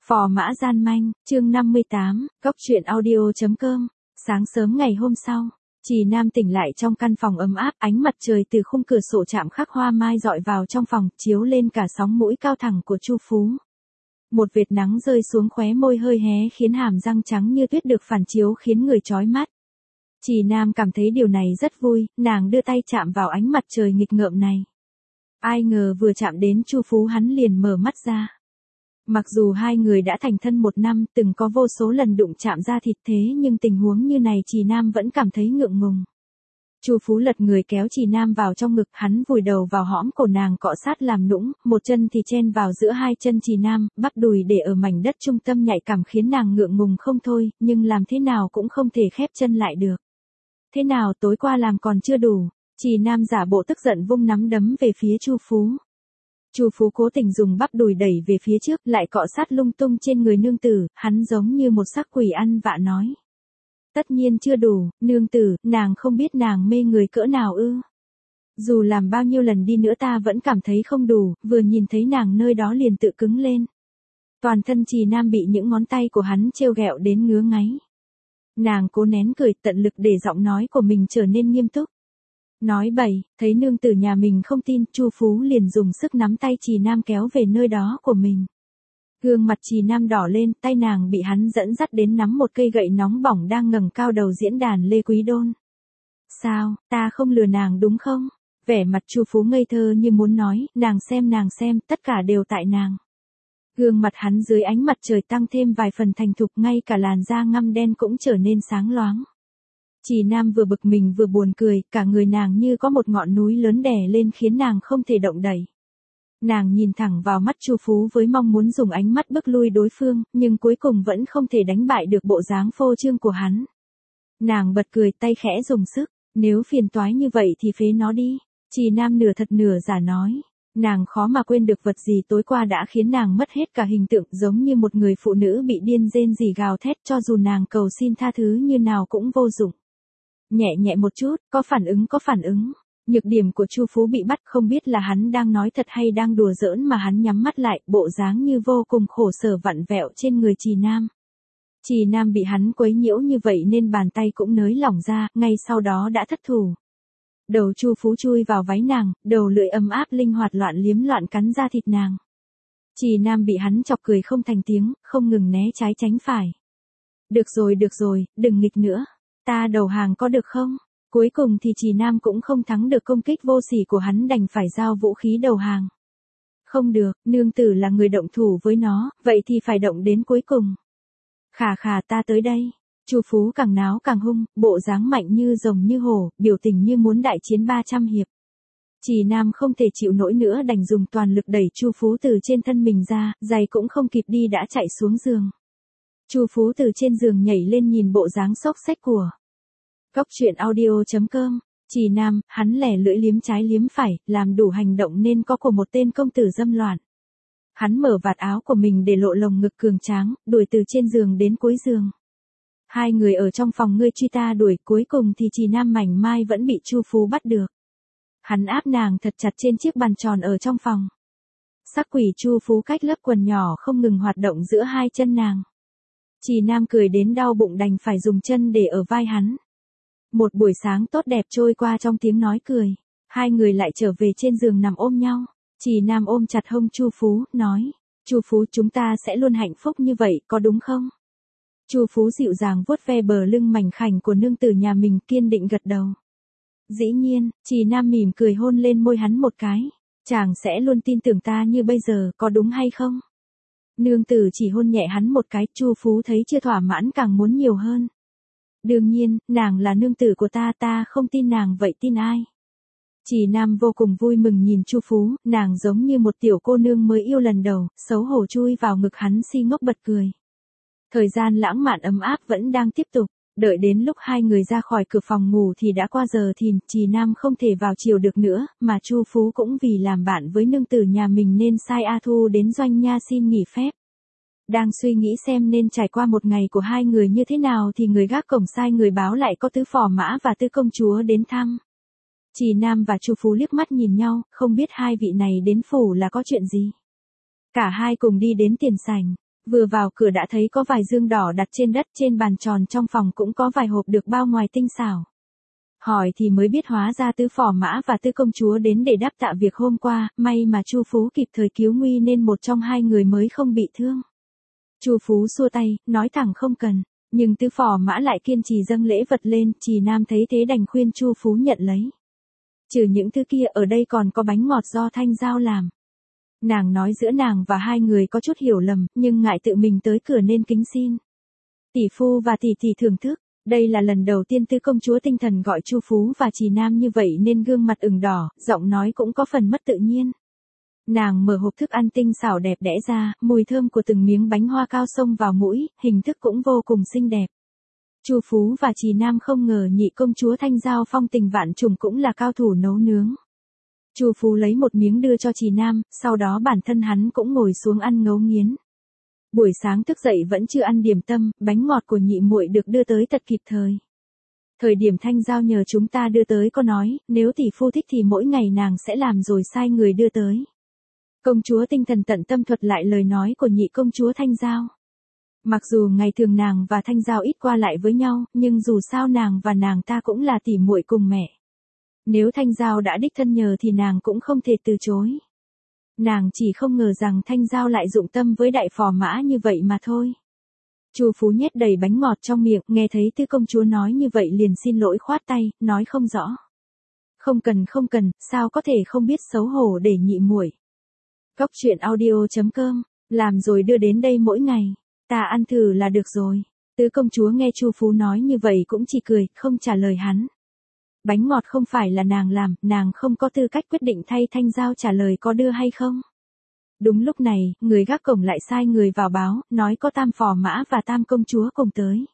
Phò mã gian manh, chương 58, goctruyện audio.com. Sáng sớm ngày hôm sau, Trì Nam tỉnh lại trong căn phòng ấm áp, ánh mặt trời từ khung cửa sổ chạm khắc hoa mai rọi vào trong phòng, chiếu lên cả sóng mũi cao thẳng của Chu Phú. Một vệt nắng rơi xuống khóe môi hơi hé khiến hàm răng trắng như tuyết được phản chiếu khiến người chói mắt. Trì Nam cảm thấy điều này rất vui, nàng đưa tay chạm vào ánh mặt trời nghịch ngợm này. Ai ngờ vừa chạm đến Chu Phú hắn liền mở mắt ra. Mặc dù hai người đã thành thân 1 năm, từng có vô số lần đụng chạm ra thịt thế nhưng tình huống như này Trì Nam vẫn cảm thấy ngượng ngùng. Chu Phú lật người kéo Trì Nam vào trong ngực, hắn vùi đầu vào hõm cổ nàng cọ sát làm nũng, một chân thì chen vào giữa hai chân Trì Nam, bắp đùi để ở mảnh đất trung tâm nhạy cảm khiến nàng ngượng ngùng không thôi, nhưng làm thế nào cũng không thể khép chân lại được. Thế nào tối qua làm còn chưa đủ, Trì Nam giả bộ tức giận vung nắm đấm về phía Chu Phú. Chu Phú cố tình dùng bắp đùi đẩy về phía trước, lại cọ sát lung tung trên người nương tử, hắn giống như một xác quỷ ăn vạ nói. Tất nhiên chưa đủ, nương tử, nàng không biết nàng mê người cỡ nào ư. Dù làm bao nhiêu lần đi nữa ta vẫn cảm thấy không đủ, vừa nhìn thấy nàng nơi đó liền tự cứng lên. Toàn thân Trì Nam bị những ngón tay của hắn trêu ghẹo đến ngứa ngáy. Nàng cố nén cười, tận lực để giọng nói của mình trở nên nghiêm túc. Nói bậy, thấy nương tử nhà mình không tin, Chu Phú liền dùng sức nắm tay Trì Nam kéo về nơi đó của mình. Gương mặt Trì Nam đỏ lên, tay nàng bị hắn dẫn dắt đến nắm một cây gậy nóng bỏng đang ngẩng cao đầu diễn đàn Lê Quý Đôn. Sao, ta không lừa nàng đúng không? Vẻ mặt Chu Phú ngây thơ như muốn nói, nàng xem, tất cả đều tại nàng. Gương mặt hắn dưới ánh mặt trời tăng thêm vài phần thành thục, ngay cả làn da ngăm đen cũng trở nên sáng loáng. Trì Nam vừa bực mình vừa buồn cười, cả người nàng như có một ngọn núi lớn đè lên khiến nàng không thể động đậy. Nàng nhìn thẳng vào mắt Chu Phú với mong muốn dùng ánh mắt bức lui đối phương, nhưng cuối cùng vẫn không thể đánh bại được bộ dáng phô trương của hắn. Nàng bật cười, tay khẽ dùng sức, nếu phiền toái như vậy thì phế nó đi. Trì Nam nửa thật nửa giả nói. Nàng khó mà quên được vật gì tối qua đã khiến nàng mất hết cả hình tượng, giống như một người phụ nữ bị điên rên rỉ gào thét, cho dù nàng cầu xin tha thứ như nào cũng vô dụng. Nhẹ một chút, có phản ứng. Nhược điểm của Chu Phú bị bắt, không biết là hắn đang nói thật hay đang đùa giỡn mà hắn nhắm mắt lại, bộ dáng như vô cùng khổ sở vặn vẹo trên người Trì Nam. Trì Nam bị hắn quấy nhiễu như vậy nên bàn tay cũng nới lỏng ra, ngay sau đó đã thất thủ. Đầu Chu Phú chui vào váy nàng, đầu lưỡi ấm áp linh hoạt loạn cắn ra thịt nàng. Trì Nam bị hắn chọc cười không thành tiếng, không ngừng né trái tránh phải. Được rồi, đừng nghịch nữa. Ta đầu hàng có được không? Cuối cùng thì Trì Nam cũng không thắng được công kích vô sỉ của hắn, đành phải giao vũ khí đầu hàng. Không được, nương tử là người động thủ với nó, vậy thì phải động đến cuối cùng. Khà ta tới đây. Chu Phú càng náo càng hung, bộ dáng mạnh như rồng như hổ, biểu tình như muốn đại chiến 300 hiệp. Trì Nam không thể chịu nổi nữa đành dùng toàn lực đẩy Chu Phú từ trên thân mình ra, giày cũng không kịp đi đã chạy xuống giường. Chu Phú từ trên giường nhảy lên nhìn bộ dáng xốc xếch của goctruyện audio.com. Trì Nam, hắn lẻ lưỡi liếm trái liếm phải, làm đủ hành động nên có của một tên công tử dâm loạn. Hắn mở vạt áo của mình để lộ lồng ngực cường tráng, đuổi từ trên giường đến cuối giường. Hai người ở trong phòng ngươi truy ta đuổi, cuối cùng thì Trì Nam mảnh mai vẫn bị Chu Phú bắt được. Hắn áp nàng thật chặt trên chiếc bàn tròn ở trong phòng. Sắc quỷ Chu Phú cách lớp quần nhỏ không ngừng hoạt động giữa hai chân nàng. Trì Nam cười đến đau bụng đành phải dùng chân để ở vai hắn. Một buổi sáng tốt đẹp trôi qua trong tiếng nói cười. Hai người lại trở về trên giường nằm ôm nhau. Trì Nam ôm chặt hông Chu Phú, nói. Chu Phú, chúng ta sẽ luôn hạnh phúc như vậy, có đúng không? Chu Phú dịu dàng vuốt ve bờ lưng mảnh khảnh của nương tử nhà mình, kiên định gật đầu. Dĩ nhiên, Trì Nam mỉm cười hôn lên môi hắn một cái. Chàng sẽ luôn tin tưởng ta như bây giờ, có đúng hay không? Nương tử chỉ hôn nhẹ hắn một cái, Chu Phú thấy chưa thỏa mãn càng muốn nhiều hơn. Đương nhiên, nàng là nương tử của ta không tin nàng vậy tin ai? Trì Nam vô cùng vui mừng nhìn Chu Phú, nàng giống như một tiểu cô nương mới yêu lần đầu, xấu hổ chui vào ngực hắn si ngốc bật cười. Thời gian lãng mạn ấm áp vẫn đang tiếp tục, đợi đến lúc hai người ra khỏi cửa phòng ngủ thì đã qua giờ thìn, Trì Nam không thể vào chiều được nữa, mà Chu Phú cũng vì làm bạn với nương tử nhà mình nên sai A Thu đến Doanh Nha xin nghỉ phép. Đang suy nghĩ xem nên trải qua một ngày của hai người như thế nào thì người gác cổng sai người báo lại có tứ phò mã và tứ công chúa đến thăm. Trì Nam và Chu Phú liếc mắt nhìn nhau, không biết hai vị này đến phủ là có chuyện gì. Cả hai cùng đi đến tiền sảnh. Vừa vào cửa đã thấy có vài dương đỏ đặt trên đất, trên bàn tròn trong phòng cũng có vài hộp được bao ngoài tinh xảo. Hỏi thì mới biết hóa ra Tứ Phò Mã và Tứ Công Chúa đến để đáp tạ việc hôm qua, may mà Chu Phú kịp thời cứu nguy nên một trong hai người mới không bị thương. Chu Phú xua tay, nói thẳng không cần, nhưng Tứ Phò Mã lại kiên trì dâng lễ vật lên, Trì Nam thấy thế đành khuyên Chu Phú nhận lấy. Trừ những thứ kia ở đây còn có bánh ngọt do Thanh Giao làm. Nàng nói giữa nàng và hai người có chút hiểu lầm, nhưng ngại tự mình tới cửa nên kính xin. Tỷ phu và tỷ tỷ thưởng thức. Đây là lần đầu tiên Tứ Công Chúa tinh thần gọi Chu Phú và Trì Nam như vậy nên gương mặt ửng đỏ, giọng nói cũng có phần mất tự nhiên. Nàng mở hộp thức ăn tinh xảo đẹp đẽ ra, mùi thơm của từng miếng bánh hoa cao xông vào mũi, hình thức cũng vô cùng xinh đẹp. Chu Phú và Trì Nam không ngờ nhị công chúa Thanh Giao phong tình vạn trùng cũng là cao thủ nấu nướng. Chu Phú lấy một miếng đưa cho Trì Nam, sau đó bản thân hắn cũng ngồi xuống ăn ngấu nghiến. Buổi sáng thức dậy vẫn chưa ăn điểm tâm, bánh ngọt của nhị muội được đưa tới thật kịp thời. Thời điểm Thanh Giao nhờ chúng ta đưa tới có nói, nếu tỷ phu thích thì mỗi ngày nàng sẽ làm rồi sai người đưa tới. Công chúa tinh thần tận tâm thuật lại lời nói của nhị công chúa Thanh Giao. Mặc dù ngày thường nàng và Thanh Giao ít qua lại với nhau, nhưng dù sao nàng và nàng ta cũng là tỷ muội cùng mẹ. Nếu Thanh Giao đã đích thân nhờ thì nàng cũng không thể từ chối. Nàng chỉ không ngờ rằng Thanh Giao lại dụng tâm với Đại Phò Mã như vậy mà thôi. Chu Phú nhét đầy bánh ngọt trong miệng, nghe thấy Tứ Công Chúa nói như vậy liền xin lỗi khoát tay, nói không rõ. Không cần, sao có thể không biết xấu hổ để nhị muội. Góc truyện audio.com, làm rồi đưa đến đây mỗi ngày, ta ăn thử là được rồi. Tứ Công Chúa nghe Chu Phú nói như vậy cũng chỉ cười, không trả lời hắn. Bánh ngọt không phải là nàng làm, nàng không có tư cách quyết định thay Thanh Giao trả lời có đưa hay không. Đúng lúc này, người gác cổng lại sai người vào báo, nói có Tam Phò Mã và Tam Công Chúa cùng tới.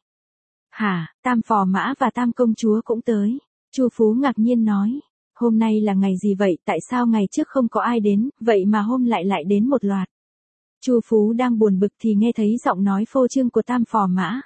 Hả, Tam Phò Mã và Tam Công Chúa cũng tới. Chu Phú ngạc nhiên nói, hôm nay là ngày gì vậy, tại sao ngày trước không có ai đến, vậy mà hôm lại đến một loạt. Chu Phú đang buồn bực thì nghe thấy giọng nói phô trương của Tam Phò Mã.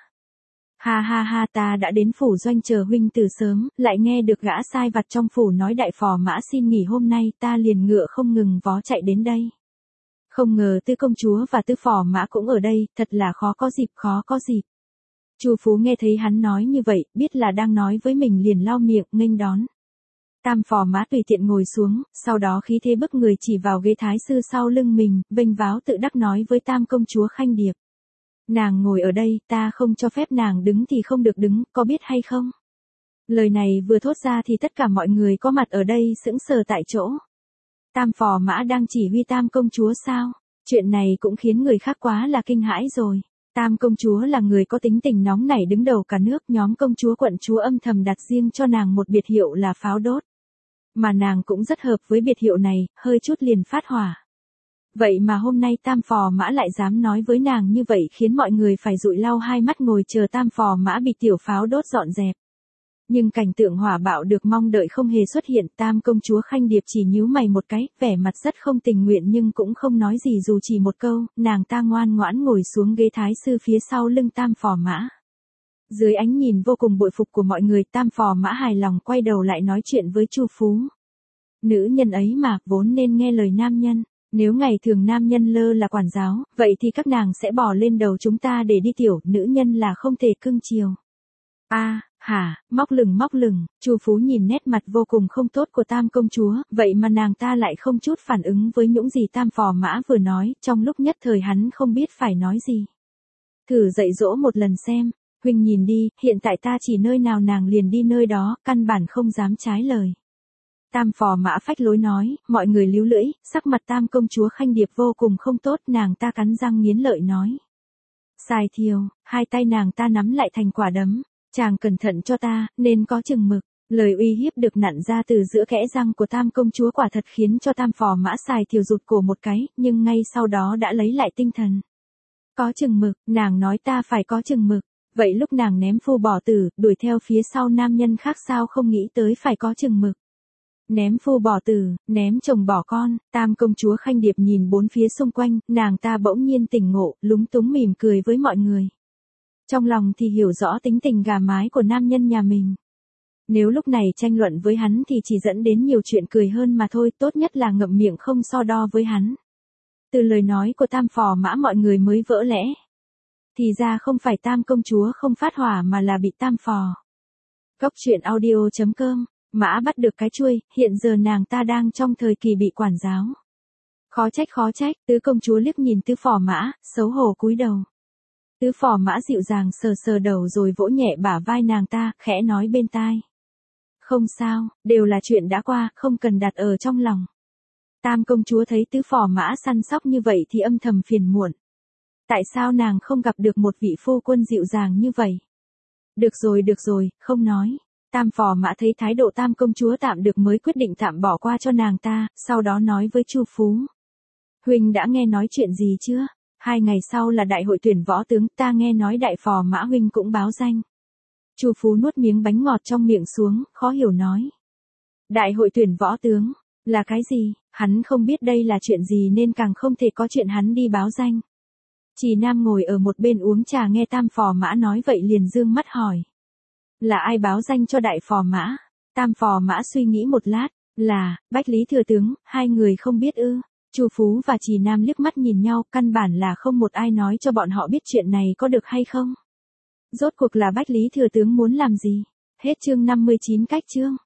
Ha, ta đã đến phủ doanh chờ huynh từ sớm, lại nghe được gã sai vặt trong phủ nói Đại Phò Mã xin nghỉ hôm nay, ta liền ngựa không ngừng vó chạy đến đây. Không ngờ Tứ Công Chúa và Tứ Phò Mã cũng ở đây, thật là khó có dịp. Chu Phú nghe thấy hắn nói như vậy, biết là đang nói với mình liền lau miệng, nghênh đón. Tam Phò Mã tùy tiện ngồi xuống, sau đó khí thế bức người chỉ vào ghế thái sư sau lưng mình, vênh váo tự đắc nói với Tam Công Chúa Khanh Điệp. Nàng ngồi ở đây, ta không cho phép nàng đứng thì không được đứng, có biết hay không? Lời này vừa thốt ra thì tất cả mọi người có mặt ở đây sững sờ tại chỗ. Tam Phò Mã đang chỉ huy Tam Công Chúa sao? Chuyện này cũng khiến người khác quá là kinh hãi rồi. Tam Công Chúa là người có tính tình nóng nảy đứng đầu cả nước, nhóm công chúa quận chúa âm thầm đặt riêng cho nàng một biệt hiệu là Pháo Đốt. Mà nàng cũng rất hợp với biệt hiệu này, hơi chút liền phát hỏa. Vậy mà hôm nay Tam Phò Mã lại dám nói với nàng như vậy khiến mọi người phải dụi lau hai mắt ngồi chờ Tam Phò Mã bị tiểu Pháo Đốt dọn dẹp. Nhưng cảnh tượng hỏa bạo được mong đợi không hề xuất hiện, Tam Công Chúa Khanh Điệp chỉ nhíu mày một cái, vẻ mặt rất không tình nguyện nhưng cũng không nói gì dù chỉ một câu, nàng ta ngoan ngoãn ngồi xuống ghế thái sư phía sau lưng Tam Phò Mã. Dưới ánh nhìn vô cùng bội phục của mọi người, Tam Phò Mã hài lòng quay đầu lại nói chuyện với Chu Phú. Nữ nhân ấy mà, vốn nên nghe lời nam nhân. Nếu ngày thường nam nhân lơ là quản giáo, vậy thì các nàng sẽ bò lên đầu chúng ta để đi tiểu, nữ nhân là không thể cưng chiều. Hả, móc lửng, Chu Phú nhìn nét mặt vô cùng không tốt của Tam Công Chúa, vậy mà nàng ta lại không chút phản ứng với những gì Tam Phò Mã vừa nói, trong lúc nhất thời hắn không biết phải nói gì. Thử dạy dỗ một lần xem, huynh nhìn đi, hiện tại ta chỉ nơi nào nàng liền đi nơi đó, căn bản không dám trái lời. Tam Phò Mã phách lối nói, mọi người líu lưỡi, sắc mặt Tam Công Chúa Khanh Điệp vô cùng không tốt, nàng ta cắn răng nghiến lợi nói. Sai thiêu, hai tay nàng ta nắm lại thành quả đấm, chàng cẩn thận cho ta, nên có chừng mực. Lời uy hiếp được nặn ra từ giữa kẽ răng của Tam Công Chúa quả thật khiến cho Tam Phò Mã Sai thiêu rụt cổ một cái, nhưng ngay sau đó đã lấy lại tinh thần. Có chừng mực, nàng nói ta phải có chừng mực. Vậy lúc nàng ném phu bỏ tử, đuổi theo phía sau nam nhân khác sao không nghĩ tới phải có chừng mực. Ném phu bỏ tử, ném chồng bỏ con, Tam Công Chúa Khanh Điệp nhìn bốn phía xung quanh, nàng ta bỗng nhiên tỉnh ngộ, lúng túng mỉm cười với mọi người. Trong lòng thì hiểu rõ tính tình gà mái của nam nhân nhà mình. Nếu lúc này tranh luận với hắn thì chỉ dẫn đến nhiều chuyện cười hơn mà thôi, tốt nhất là ngậm miệng không so đo với hắn. Từ lời nói của Tam Phò Mã mọi người mới vỡ lẽ. Thì ra không phải Tam công chúa không phát hỏa mà là bị Tam Phò. Cốc truyện audio.com, Mã bắt được cái chuôi, hiện giờ nàng ta đang trong thời kỳ bị quản giáo. Khó trách, tứ công chúa liếc nhìn tứ Phò Mã, xấu hổ cúi đầu. Tứ Phò Mã dịu dàng sờ sờ đầu rồi vỗ nhẹ bả vai nàng ta, khẽ nói bên tai. Không sao, đều là chuyện đã qua, không cần đặt ở trong lòng. Tam công chúa thấy tứ Phò Mã săn sóc như vậy thì âm thầm phiền muộn. Tại sao nàng không gặp được một vị phu quân dịu dàng như vậy? Được rồi, không nói. Tam Phò Mã thấy thái độ Tam công chúa tạm được mới quyết định tạm bỏ qua cho nàng ta, sau đó nói với Chu Phú. Huynh đã nghe nói chuyện gì chưa? 2 ngày sau là đại hội tuyển võ tướng, ta nghe nói đại Phò Mã huynh cũng báo danh. Chu Phú nuốt miếng bánh ngọt trong miệng xuống, khó hiểu nói. Đại hội tuyển võ tướng, là cái gì? Hắn không biết đây là chuyện gì nên càng không thể có chuyện hắn đi báo danh. Trì Nam ngồi ở một bên uống trà nghe Tam Phò Mã nói vậy liền dương mắt hỏi. Là ai báo danh cho đại Phò Mã? Tam Phò Mã suy nghĩ một lát, là, Bách Lý Thừa Tướng, 2 người không biết ư. Chu Phú và Trì Nam liếc mắt nhìn nhau, căn bản là không một ai nói cho bọn họ biết chuyện này có được hay không. Rốt cuộc là Bách Lý Thừa Tướng muốn làm gì? Hết chương 59 cách chương.